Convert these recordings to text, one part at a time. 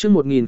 Chương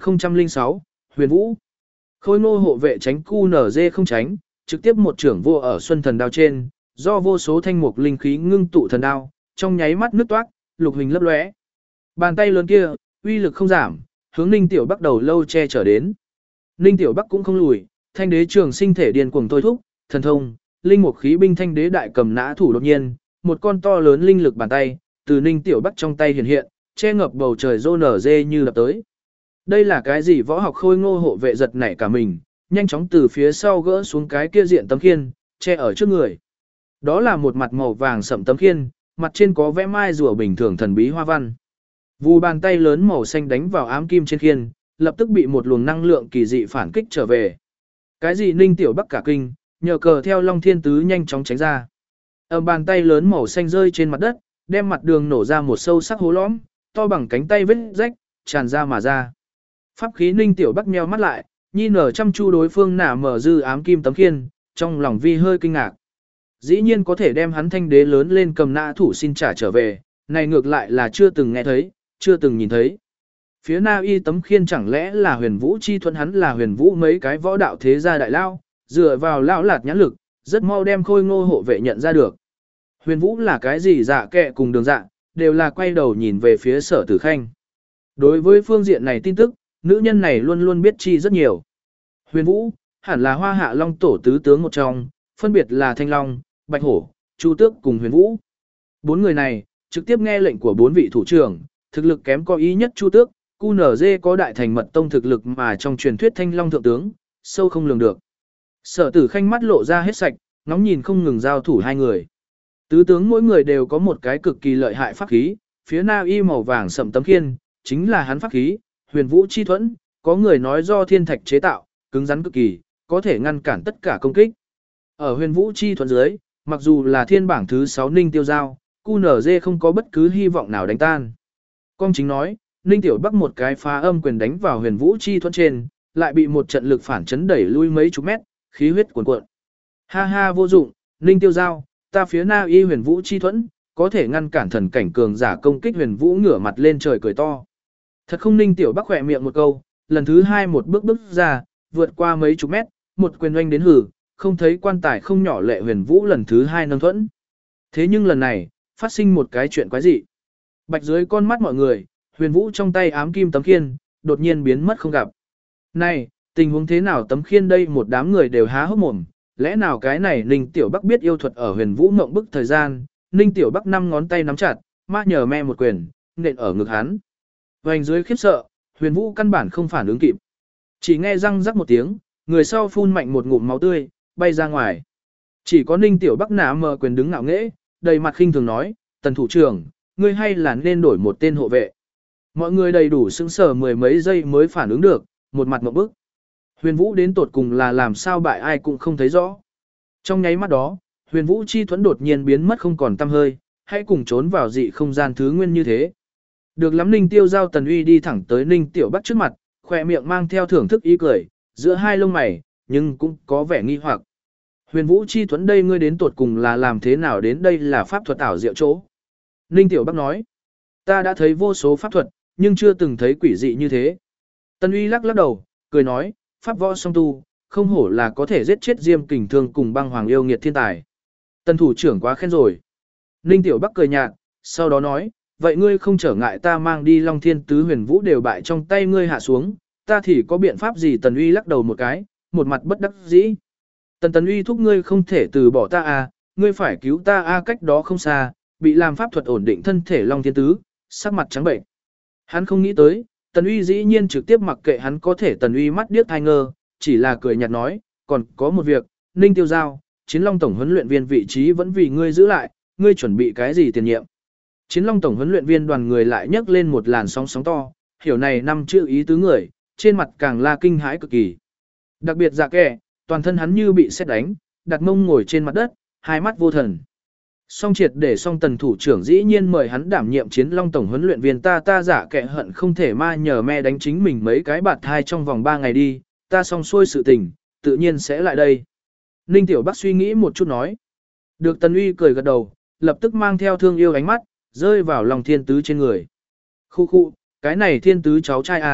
1006, Huyền Vũ. Khôi ngô hộ vệ tránh QNZ không tránh, trực tiếp một trưởng vô ở Xuân Thần đao trên, do vô số thanh mục linh khí ngưng tụ thần đao, trong nháy mắt nứt toát, lục hình lấp lóe. Bàn tay lớn kia, uy lực không giảm, hướng Ninh Tiểu Bắc đầu lâu che trở đến. Ninh Tiểu Bắc cũng không lùi, thanh đế trường sinh thể điên cuồng thôi thúc, thần thông, linh mục khí binh thanh đế đại cầm nã thủ đột nhiên, một con to lớn linh lực bàn tay, từ Ninh Tiểu Bắc trong tay hiện hiện, che ngập bầu trời rô nở dê như lập tới. Đây là cái gì? Võ học khôi ngô hộ vệ giật nảy cả mình, nhanh chóng từ phía sau gỡ xuống cái kia diện tấm khiên, che ở trước người. Đó là một mặt màu vàng sẫm tấm khiên, mặt trên có vẽ mai rùa bình thường thần bí hoa văn. Vù bàn tay lớn màu xanh đánh vào ám kim trên khiên, lập tức bị một luồng năng lượng kỳ dị phản kích trở về. Cái gì? Ninh Tiểu Bắc cả kinh, nhờ cờ theo Long Thiên Tứ nhanh chóng tránh ra. Bàn tay lớn màu xanh rơi trên mặt đất, đem mặt đường nổ ra một sâu sắc hố lõm, to bằng cánh tay vết rách, tràn ra mà ra. Pháp khí Ninh Tiểu Bắc nheo mắt lại, nhi nở chăm chu đối phương nả mở dư ám kim tấm khiên, trong lòng vi hơi kinh ngạc. Dĩ nhiên có thể đem hắn thanh đế lớn lên cầm nã thủ xin trả trở về, này ngược lại là chưa từng nghe thấy, chưa từng nhìn thấy. Phía na y tấm khiên chẳng lẽ là Huyền Vũ chi thuận, hắn là Huyền Vũ mấy cái võ đạo thế gia đại lao, dựa vào lão lạt nhãn lực, rất mau đem khôi ngô hộ vệ nhận ra được. Huyền Vũ là cái gì? Dạ kệ cùng Đường Dạ, đều là quay đầu nhìn về phía Sở Tử Khanh. Đối với phương diện này tin tức, nữ nhân này luôn luôn biết chi rất nhiều. Huyền Vũ, hẳn là Hoa Hạ Long tổ tứ tướng một trong, phân biệt là Thanh Long, Bạch Hổ, Chu Tước cùng Huyền Vũ. Bốn người này, trực tiếp nghe lệnh của bốn vị thủ trưởng, thực lực kém có ý nhất Chu Tước, QNZ có đại thành mật tông thực lực mà trong truyền thuyết Thanh Long thượng tướng, sâu không lường được. Sở Tử Khanh mắt lộ ra hết sạch, ngóng nhìn không ngừng giao thủ hai người. Tứ tướng mỗi người đều có một cái cực kỳ lợi hại pháp khí, phía na y màu vàng sẫm tấm khiên, chính là hắn pháp khí, Huyền Vũ chi thuẫn, có người nói do thiên thạch chế tạo, cứng rắn cực kỳ, có thể ngăn cản tất cả công kích. Ở Huyền Vũ chi thuẫn dưới, mặc dù là thiên bảng thứ 6 Ninh Tiêu Giao, QNZ không có bất cứ hy vọng nào đánh tan. Công chính nói, Ninh Tiểu Bắc một cái phá âm quyền đánh vào Huyền Vũ chi thuẫn trên, lại bị một trận lực phản chấn đẩy lui mấy chục mét, khí huyết cuồn cuộn. Ha ha, vô dụng, Ninh Tiêu Giao, ta phía na y Huyền Vũ chi thuẫn, có thể ngăn cản thần cảnh cường giả công kích. Huyền Vũ ngửa mặt lên trời cười to. Thật không? Ninh Tiểu Bắc khỏe miệng một câu, lần thứ hai một bước bước ra, vượt qua mấy chục mét, một quyền oanh đến hử, không thấy quan tài không nhỏ lệ. Huyền Vũ lần thứ hai nâng thuẫn. Thế nhưng lần này, phát sinh một cái chuyện quái dị. Bạch dưới con mắt mọi người, Huyền Vũ trong tay ám kim tấm khiên, đột nhiên biến mất không gặp. Này, tình huống thế nào? Tấm khiên đây, một đám người đều há hốc mồm. Lẽ nào cái này Ninh Tiểu Bắc biết yêu thuật? Ở Huyền Vũ mộng bức thời gian, Ninh Tiểu Bắc 5 ngón tay nắm chặt, ma nhờ me một quyền, nện ở ngực hắn. Hoành dưới khiếp sợ, Huyền Vũ căn bản không phản ứng kịp. Chỉ nghe răng rắc một tiếng, người sau phun mạnh một ngụm máu tươi, bay ra ngoài. Chỉ có Ninh Tiểu Bắc nã mờ quyền đứng ngạo nghễ, đầy mặt khinh thường nói, Tần thủ trưởng, ngươi hay là nên đổi một tên hộ vệ. Mọi người đầy đủ sững sờ mười mấy giây mới phản ứng được, một mặt ngộp bức. Huyền Vũ đến tột cùng là làm sao bại ai cũng không thấy rõ. Trong nháy mắt đó, Huyền Vũ chi thuẫn đột nhiên biến mất không còn tăm hơi, hãy cùng trốn vào dị không gian thứ nguyên như thế. Được lắm. Ninh Tiêu Giao Tần Uy đi thẳng tới Ninh Tiểu Bắc trước mặt, khỏe miệng mang theo thưởng thức ý cười, giữa hai lông mày, nhưng cũng có vẻ nghi hoặc. Huyền Vũ chi thuẫn đây, ngươi đến tột cùng là làm thế nào đến đây? Là pháp thuật ảo diệu chỗ. Ninh Tiểu Bắc nói, ta đã thấy vô số pháp thuật, nhưng chưa từng thấy quỷ dị như thế. Tần Uy lắc lắc đầu, cười nói, pháp võ song tu, không hổ là có thể giết chết Diêm Kình Thương cùng Băng Hoàng yêu nghiệt thiên tài. Tần thủ trưởng quá khen rồi. Ninh Tiểu Bắc cười nhạt, sau đó nói, vậy ngươi không trở ngại ta mang đi Long Thiên Tứ Huyền Vũ đều bại trong tay ngươi hạ xuống, ta thì có biện pháp gì? Tần Uy lắc đầu một cái, một mặt bất đắc dĩ. Tần Uy thúc, ngươi không thể từ bỏ ta à, ngươi phải cứu ta à. Cách đó không xa, bị làm pháp thuật ổn định thân thể Long Thiên Tứ, sắc mặt trắng bệnh. Hắn không nghĩ tới, Tần Uy dĩ nhiên trực tiếp mặc kệ hắn. Có thể Tần Uy mắt điếc thai ngơ, chỉ là cười nhạt nói, còn có một việc, Ninh Tiêu Giao, Chiến Long tổng huấn luyện viên vị trí vẫn vì ngươi giữ lại, ngươi chuẩn bị cái gì tiền nhiệm? Chiến Long tổng huấn luyện viên đoàn người lại nhấc lên một làn sóng sóng to, hiểu này 5 chữ ý tứ người, trên mặt càng là kinh hãi cực kỳ. Đặc biệt Dạ Kệ, toàn thân hắn như bị sét đánh, đặt mông ngồi trên mặt đất, hai mắt vô thần. Song triệt để song Tần thủ trưởng dĩ nhiên mời hắn đảm nhiệm Chiến Long tổng huấn luyện viên, ta Dạ Kệ hận không thể ma nhờ me đánh chính mình mấy cái bạt thai trong vòng 3 ngày đi, ta xong xuôi sự tình, tự nhiên sẽ lại đây. Ninh Tiểu Bắc suy nghĩ một chút nói. Được. Tần Uy cười gật đầu, lập tức mang theo thương yêu ánh mắt, rơi vào lòng Thiên Tứ trên người. Khu khu, cái này Thiên Tứ cháu trai à,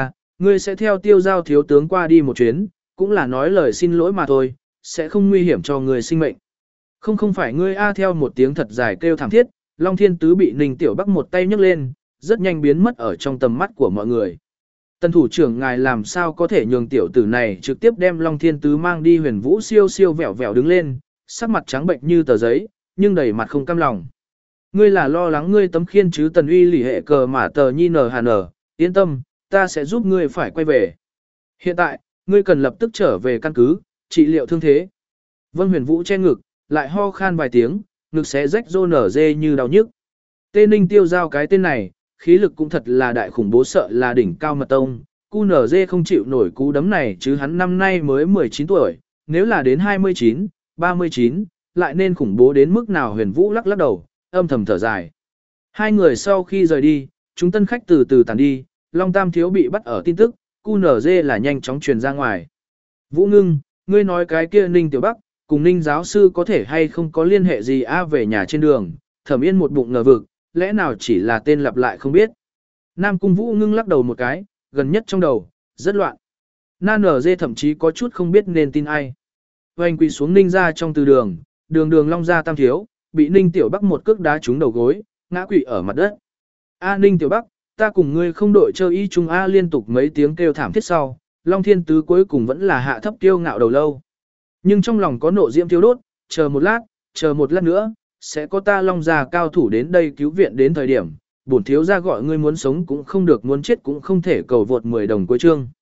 Ngươi sẽ theo Tiêu Giao thiếu tướng qua đi một chuyến, cũng là nói lời xin lỗi mà thôi, sẽ không nguy hiểm cho người sinh mệnh. Không phải ngươi a theo một tiếng thật dài kêu thảm thiết, Long Thiên Tứ bị Ninh Tiểu Bắc một tay nhấc lên, rất nhanh biến mất ở trong tầm mắt của mọi người. Tân thủ trưởng ngài làm sao có thể nhường tiểu tử này trực tiếp đem Long Thiên Tứ mang đi Huyền Vũ siêu siêu vẹo vẹo đứng lên, sắc mặt trắng bệnh như tờ giấy, nhưng đầy mặt không cam lòng. Ngươi là lo lắng ngươi tấm khiên chứ Tần Uy lì hệ cờ mà tờ nhi nờ hà nở, yên tâm, ta sẽ giúp ngươi phải quay về. Hiện tại, ngươi cần lập tức trở về căn cứ, trị liệu thương thế. Vân Huyền Vũ che ngực, lại ho khan vài tiếng, ngực xé rách rô nở dê như đau nhức. Tê Ninh Tiêu Giao cái tên này, khí lực cũng thật là đại khủng bố, sợ là đỉnh cao mật tông. Cu nở dê không chịu nổi cú đấm này chứ hắn năm nay mới 19 tuổi, nếu là đến 29, 39, lại nên khủng bố đến mức nào. Huyền Vũ lắc lắc đầu, âm thầm thở dài. Hai người sau khi rời đi, chúng tân khách từ từ tàn đi, Long Tam Thiếu bị bắt ở tin tức, Cu nở dê là nhanh chóng truyền ra ngoài. Vũ Ngưng, ngươi nói cái kia Ninh Tiểu Bắc, cùng Ninh giáo sư có thể hay không có liên hệ gì về nhà trên đường, Thẩm Yên một bụng ngờ vực, lẽ nào chỉ là tên lặp lại không biết. Nam Cung Vũ Ngưng lắc đầu một cái, gần nhất trong đầu, rất loạn. Nan ở dê thậm chí có chút không biết nên tin ai. Hoành quỳ xuống Ninh ra trong từ đường, đường Long ra Tam Thiếu, bị Ninh Tiểu Bắc một cước đá trúng đầu gối, ngã quỵ ở mặt đất. A Ninh Tiểu Bắc, ta cùng ngươi không đội chơi y chung A. Liên tục mấy tiếng kêu thảm thiết sau, Long Thiên Tứ cuối cùng vẫn là hạ thấp kiêu ngạo đầu lâu. Nhưng trong lòng có nộ diễm thiêu đốt, chờ một lát nữa, sẽ có ta Long gia cao thủ đến đây cứu viện. Đến thời điểm, bổn thiếu gia gọi ngươi muốn sống cũng không được, muốn chết cũng không thể, cầu vượt 10 đồng cuối chương.